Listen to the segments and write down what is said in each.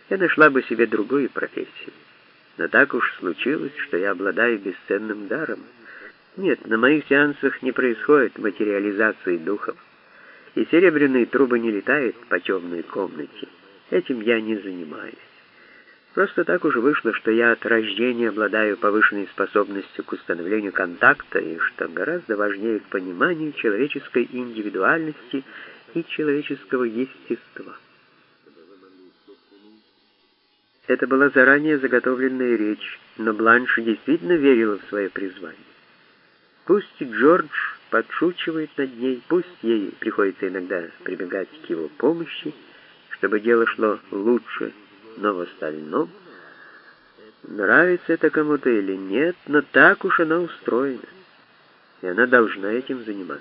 я нашла бы себе другую профессию. Но так уж случилось, что я обладаю бесценным даром. Нет, на моих сеансах не происходит материализации духов, и серебряные трубы не летают по темной комнате. Этим я не занимаюсь. Просто так уж вышло, что я от рождения обладаю повышенной способностью к установлению контакта, и, что гораздо важнее, к пониманию человеческой индивидуальности и человеческого естества. Это была заранее заготовленная речь, но Бланш действительно верила в свое призвание. Пусть Джордж подшучивает над ней, пусть ей приходится иногда прибегать к его помощи, чтобы дело шло лучше, но в остальном, нравится это кому-то или нет, но так уж она устроена, и она должна этим заниматься.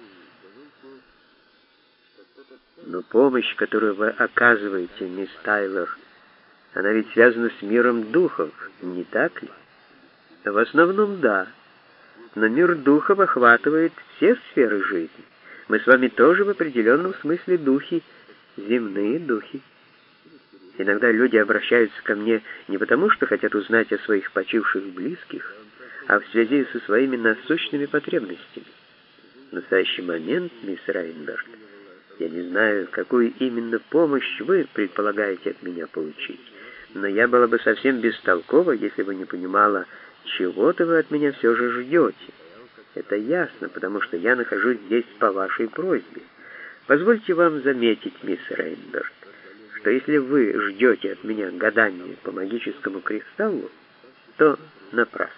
Но помощь, которую вы оказываете, мисс Тайлер, она ведь связана с миром духов, не так ли? В основном, да. Но мир духов охватывает все сферы жизни. Мы с вами тоже в определенном смысле духи, земные духи. Иногда люди обращаются ко мне не потому, что хотят узнать о своих почивших близких, а в связи со своими насущными потребностями. В настоящий момент, мисс Райнберг, я не знаю, какую именно помощь вы предполагаете от меня получить, но я была бы совсем бестолкова, если бы не понимала, чего-то вы от меня все же ждете. Это ясно, потому что я нахожусь здесь по вашей просьбе. Позвольте вам заметить, мисс Райнберг, что если вы ждете от меня гадания по магическому кристаллу, то напрасно.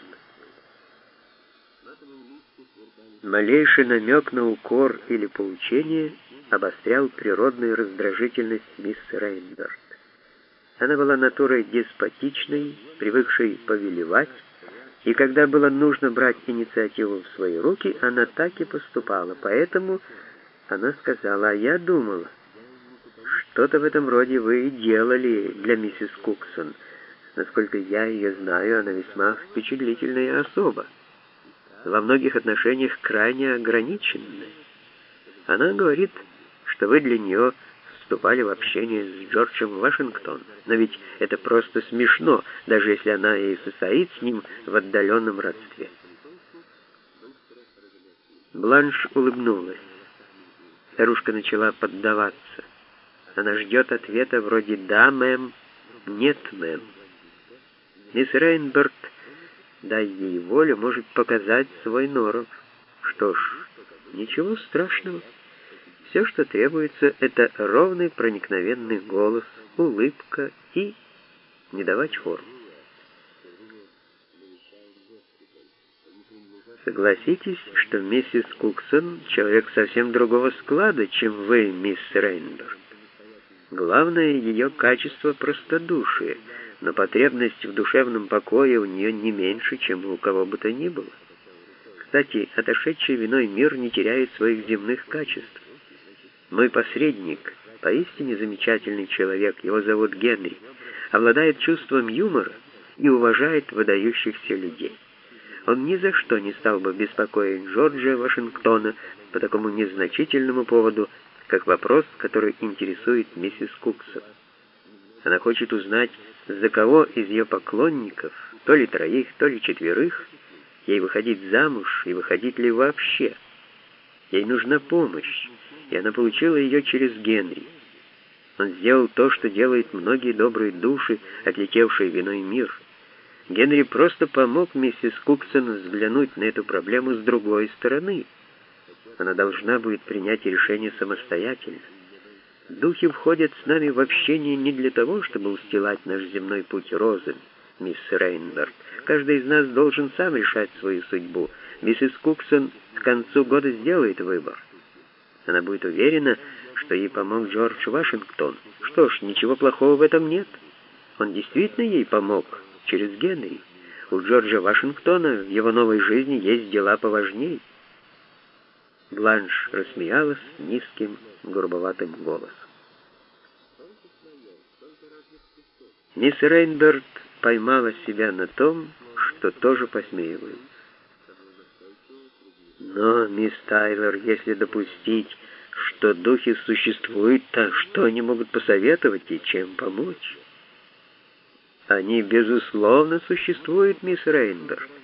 Малейший намек на укор или поучение обострял природную раздражительность мисс Райнберг. Она была натурой деспотичной, привыкшей повелевать, и когда было нужно брать инициативу в свои руки, она так и поступала. Поэтому она сказала: «А я думала, что-то в этом роде вы и делали для миссис Куксон. Насколько я ее знаю, она весьма впечатлительная особа, во многих отношениях крайне ограниченная. Она говорит, что вы для нее вступали в общение с Джорджем Вашингтоном. Но ведь это просто смешно, даже если она и состоит с ним в отдаленном родстве». Бланш улыбнулась. Старушка начала поддаваться. Она ждет ответа вроде «да, мэм», «нет, мэм». Мисс Рейнберг, дай ей волю, может показать свой норов. Что ж, ничего страшного. Все, что требуется, это ровный проникновенный голос, улыбка и не давать форму. Согласитесь, что миссис Куксон человек совсем другого склада, чем вы, мисс Рейнберг. Главное ее качество — простодушие, но потребность в душевном покое у нее не меньше, чем у кого бы то ни было. Кстати, отошедший в иной мир не теряет своих земных качеств. Мой посредник, поистине замечательный человек, его зовут Генри, обладает чувством юмора и уважает выдающихся людей. Он ни за что не стал бы беспокоить Джорджа Вашингтона по такому незначительному поводу, как вопрос, который интересует миссис Куксон. Она хочет узнать, за кого из ее поклонников, то ли троих, то ли четверых, ей выходить замуж и выходить ли вообще. Ей нужна помощь, и она получила ее через Генри. Он сделал то, что делают многие добрые души, отлетевшие в иной мир. Генри просто помог миссис Куксон взглянуть на эту проблему с другой стороны. Она должна будет принять решение самостоятельно. Духи входят с нами в общение не для того, чтобы устилать наш земной путь розами, мисс Рейнберг. Каждый из нас должен сам решать свою судьбу. Миссис Куксон к концу года сделает выбор. Она будет уверена, что ей помог Джордж Вашингтон. Что ж, ничего плохого в этом нет. Он действительно ей помог через Генри. У Джорджа Вашингтона в его новой жизни есть дела поважней. Бланш рассмеялась низким, грубоватым голосом. Мисс Рейнберг поймала себя на том, что тоже посмеивается. Но, мисс Тайлер, если допустить, что духи существуют, то что они могут посоветовать и чем помочь? Они, безусловно, существуют, мисс Рейнберг.